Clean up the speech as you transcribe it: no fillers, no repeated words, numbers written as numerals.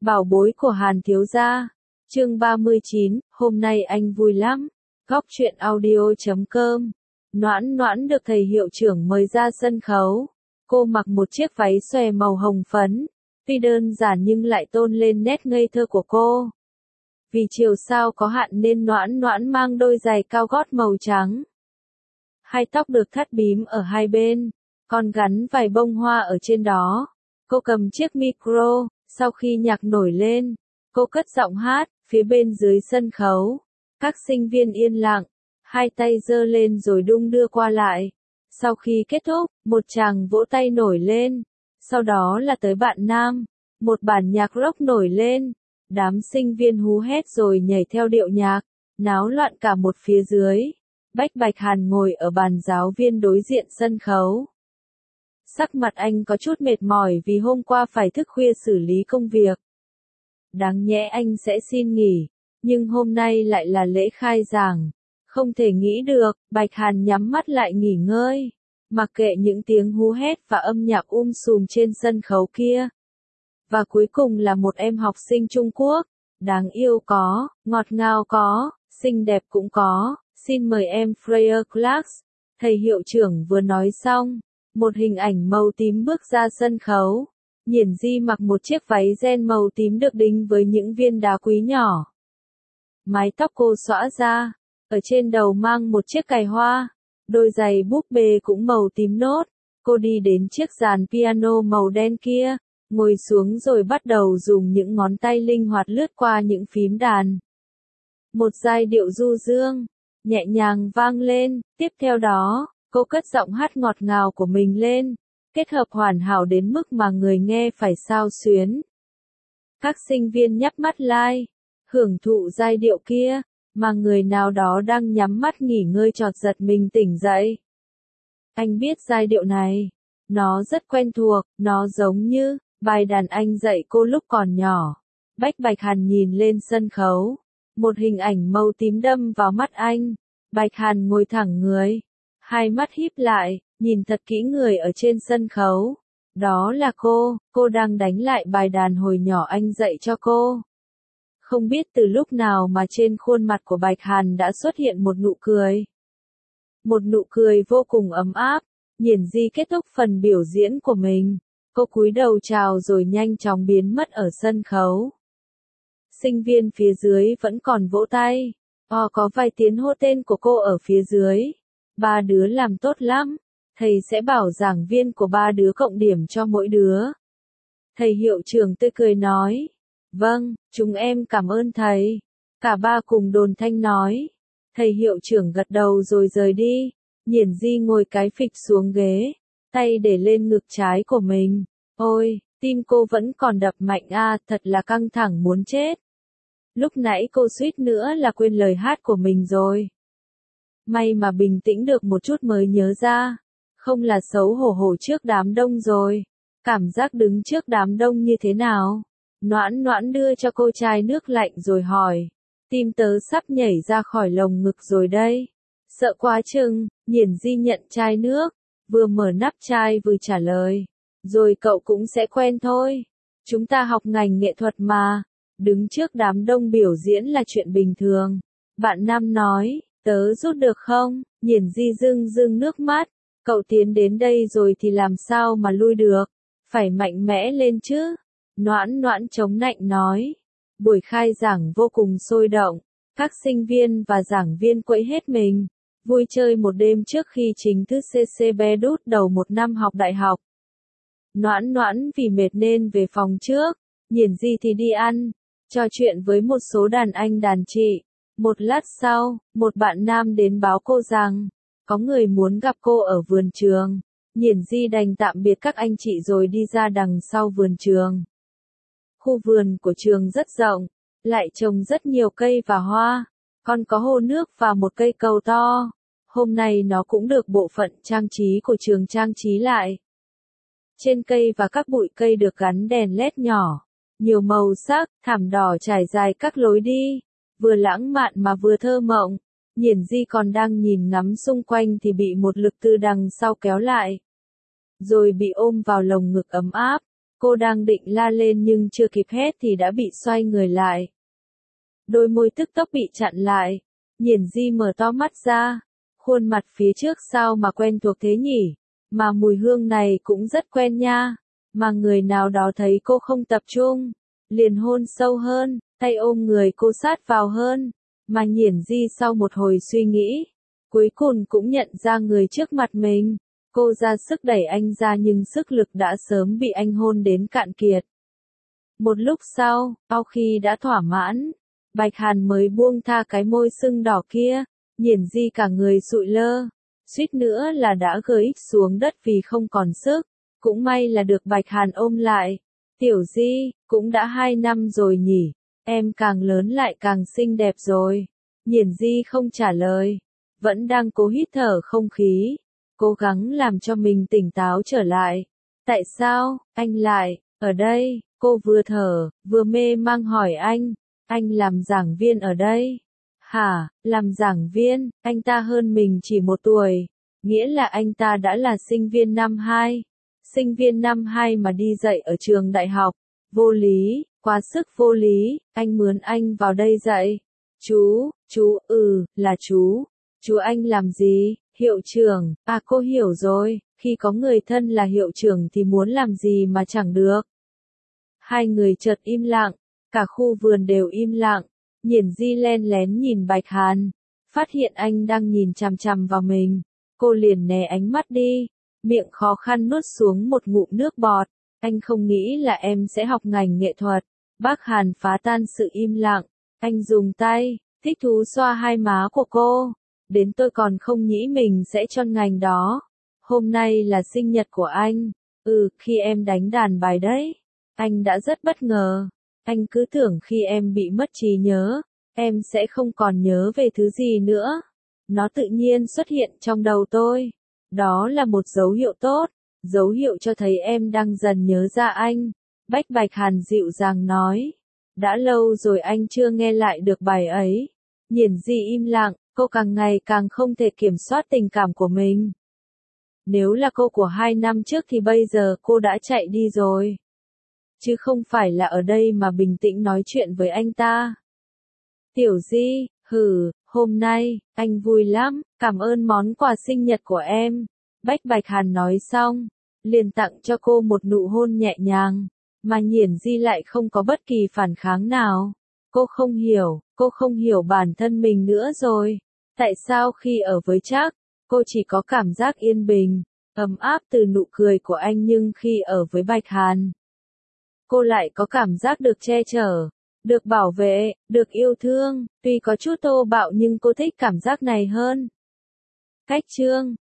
Bảo bối của Hàn thiếu gia. Chương 39, hôm nay anh vui lắm. Góc truyện audio.com. Noãn Noãn được thầy hiệu trưởng mời ra sân khấu. Cô mặc một chiếc váy xòe màu hồng phấn, tuy đơn giản nhưng lại tôn lên nét ngây thơ của cô. Vì chiều sao có hạn nên Noãn Noãn mang đôi giày cao gót màu trắng. Hai tóc được thắt bím ở hai bên, còn gắn vài bông hoa ở trên đó. Cô cầm chiếc micro, sau khi nhạc nổi lên, cô cất giọng hát, phía bên dưới sân khấu. Các sinh viên yên lặng, hai tay giơ lên rồi đung đưa qua lại. Sau khi kết thúc, một tràng vỗ tay nổi lên. Sau đó là tới bạn nam, một bản nhạc rock nổi lên. Đám sinh viên hú hét rồi nhảy theo điệu nhạc, náo loạn cả một phía dưới. Bạch Hàn ngồi ở bàn giáo viên đối diện sân khấu. Sắc mặt anh có chút mệt mỏi vì hôm qua phải thức khuya xử lý công việc. Đáng nhẽ anh sẽ xin nghỉ, nhưng hôm nay lại là lễ khai giảng. Không thể nghĩ được, Bạch Hàn nhắm mắt lại nghỉ ngơi, mặc kệ những tiếng hú hét và âm nhạc sùm trên sân khấu kia. Và cuối cùng là một em học sinh Trung Quốc, đáng yêu có, ngọt ngào có, xinh đẹp cũng có, xin mời em Freya Clark. Thầy hiệu trưởng vừa nói xong, một hình ảnh màu tím bước ra sân khấu. Nhiển Di mặc một chiếc váy ren màu tím được đính với những viên đá quý nhỏ. Mái tóc cô xõa ra, ở trên đầu mang một chiếc cài hoa, đôi giày búp bê cũng màu tím nốt. Cô đi đến chiếc dàn piano màu đen kia, ngồi xuống rồi bắt đầu dùng những ngón tay linh hoạt lướt qua những phím đàn. Một giai điệu du dương, nhẹ nhàng vang lên, tiếp theo đó, cô cất giọng hát ngọt ngào của mình lên, kết hợp hoàn hảo đến mức mà người nghe phải xao xuyến. Các sinh viên nhắm mắt lại, hưởng thụ giai điệu kia, mà người nào đó đang nhắm mắt nghỉ ngơi chợt giật mình tỉnh dậy. Anh biết giai điệu này, nó rất quen thuộc, nó giống như bài đàn anh dạy cô lúc còn nhỏ. Bạch Hàn nhìn lên sân khấu, một hình ảnh màu tím đâm vào mắt anh. Bạch Hàn ngồi thẳng người, hai mắt híp lại, nhìn thật kỹ người ở trên sân khấu. Đó là cô đang đánh lại bài đàn hồi nhỏ anh dạy cho cô. Không biết từ lúc nào mà trên khuôn mặt của Bạch Hàn đã xuất hiện một nụ cười. Một nụ cười vô cùng ấm áp. Nhiển Di kết thúc phần biểu diễn của mình. Cô cúi đầu chào rồi nhanh chóng biến mất ở sân khấu. Sinh viên phía dưới vẫn còn vỗ tay. Có vài tiếng hô tên của cô ở phía dưới. Ba đứa làm tốt lắm. Thầy sẽ bảo giảng viên của ba đứa cộng điểm cho mỗi đứa. Thầy hiệu trưởng tươi cười nói. Vâng, chúng em cảm ơn thầy. Cả ba cùng đồn thanh nói. Thầy hiệu trưởng gật đầu rồi rời đi. Nhiển Di ngồi cái phịch xuống ghế, tay để lên ngực trái của mình. Ôi, tim cô vẫn còn đập mạnh thật là căng thẳng muốn chết. Lúc nãy cô suýt nữa là quên lời hát của mình rồi. May mà bình tĩnh được một chút mới nhớ ra. Không là xấu hổ trước đám đông rồi. Cảm giác đứng trước đám đông như thế nào? Noãn Noãn đưa cho cô chai nước lạnh rồi hỏi. Tim tớ sắp nhảy ra khỏi lồng ngực rồi đây. Sợ quá chừng, Nhiển Di nhận chai nước, vừa mở nắp chai vừa trả lời. Rồi cậu cũng sẽ quen thôi. Chúng ta học ngành nghệ thuật mà. Đứng trước đám đông biểu diễn là chuyện bình thường. Bạn nam nói, tớ rút được không? Nhiển Di rưng nước mắt. Cậu tiến đến đây rồi thì làm sao mà lui được? Phải mạnh mẽ lên chứ. Noãn Noãn chống nạnh nói. Buổi khai giảng vô cùng sôi động. Các sinh viên và giảng viên quẫy hết mình. Vui chơi một đêm trước khi chính thức CCB đút đầu một năm học đại học. Noãn Noãn vì mệt nên về phòng trước. Nhiển Di thì đi ăn, trò chuyện với một số đàn anh đàn chị. Một lát sau, một bạn nam đến báo cô rằng, có người muốn gặp cô ở vườn trường. Nhiển Di đành tạm biệt các anh chị rồi đi ra đằng sau vườn trường. Khu vườn của trường rất rộng, lại trồng rất nhiều cây và hoa, còn có hồ nước và một cây cầu to. Hôm nay nó cũng được bộ phận trang trí của trường trang trí lại. Trên cây và các bụi cây được gắn đèn LED nhỏ, nhiều màu sắc, thảm đỏ trải dài các lối đi, vừa lãng mạn mà vừa thơ mộng. Nhiển Di còn đang nhìn ngắm xung quanh thì bị một lực từ đằng sau kéo lại, rồi bị ôm vào lồng ngực ấm áp. Cô đang định la lên nhưng chưa kịp hét thì đã bị xoay người lại. Đôi môi tức tốc bị chặn lại. Nhiển Di mở to mắt ra. Khuôn mặt phía trước sao mà quen thuộc thế nhỉ? Mà mùi hương này cũng rất quen nha. Mà người nào đó thấy cô không tập trung, liền hôn sâu hơn, tay ôm người cô sát vào hơn. Mà Nhiển Di sau một hồi suy nghĩ, cuối cùng cũng nhận ra người trước mặt mình. Cô ra sức đẩy anh ra nhưng sức lực đã sớm bị anh hôn đến cạn kiệt. Một lúc sau khi đã thỏa mãn, Bạch Hàn mới buông tha cái môi sưng đỏ kia. Nhiển Di cả người sụi lơ, suýt nữa là đã gới xuống đất vì không còn sức. Cũng may là được Bạch Hàn ôm lại. Tiểu Di, cũng đã 2 năm rồi nhỉ, em càng lớn lại càng xinh đẹp rồi. Nhiển Di không trả lời, vẫn đang cố hít thở không khí, cố gắng làm cho mình tỉnh táo trở lại. Tại sao, anh lại, ở đây? Cô vừa thở, vừa mê mang hỏi anh làm giảng viên ở đây. Hả, làm giảng viên? Anh ta hơn mình chỉ 1 tuổi, nghĩa là anh ta đã là sinh viên năm 2. Sinh viên năm 2 mà đi dạy ở trường đại học, vô lý, quá sức vô lý, anh mướn anh vào đây dạy. Chú, là chú. Chú anh làm gì? Hiệu trưởng. À, cô hiểu rồi, khi có người thân là hiệu trưởng thì muốn làm gì mà chẳng được. Hai người chợt im lặng, cả khu vườn đều im lặng. Nhiển Di len lén nhìn Bạch Hàn, phát hiện anh đang nhìn chằm chằm vào mình. Cô liền né ánh mắt đi, miệng khó khăn nuốt xuống một ngụm nước bọt. Anh không nghĩ là em sẽ học ngành nghệ thuật. Bác Hàn phá tan sự im lặng, anh dùng tay, thích thú xoa hai má của cô. Đến tôi còn không nghĩ mình sẽ chọn ngành đó. Hôm nay là sinh nhật của anh. Khi em đánh đàn bài đấy. Anh đã rất bất ngờ. Anh cứ tưởng khi em bị mất trí nhớ, em sẽ không còn nhớ về thứ gì nữa. Nó tự nhiên xuất hiện trong đầu tôi. Đó là một dấu hiệu tốt, dấu hiệu cho thấy em đang dần nhớ ra anh. Bạch Hàn dịu dàng nói. Đã lâu rồi anh chưa nghe lại được bài ấy. Nhiển Di im lặng, cô càng ngày càng không thể kiểm soát tình cảm của mình. Nếu là cô của 2 năm trước thì bây giờ cô đã chạy đi rồi. Chứ không phải là ở đây mà bình tĩnh nói chuyện với anh ta. Tiểu Di, hôm nay, anh vui lắm, cảm ơn món quà sinh nhật của em. Bạch Hàn nói xong, liền tặng cho cô một nụ hôn nhẹ nhàng, mà Nhiển Di lại không có bất kỳ phản kháng nào. Cô không hiểu bản thân mình nữa rồi. Tại sao khi ở với Trác, cô chỉ có cảm giác yên bình, ấm áp từ nụ cười của anh nhưng khi ở với Bạch Hàn, cô lại có cảm giác được che chở, được bảo vệ, được yêu thương. Tuy có chút thô bạo nhưng cô thích cảm giác này hơn. Cách chương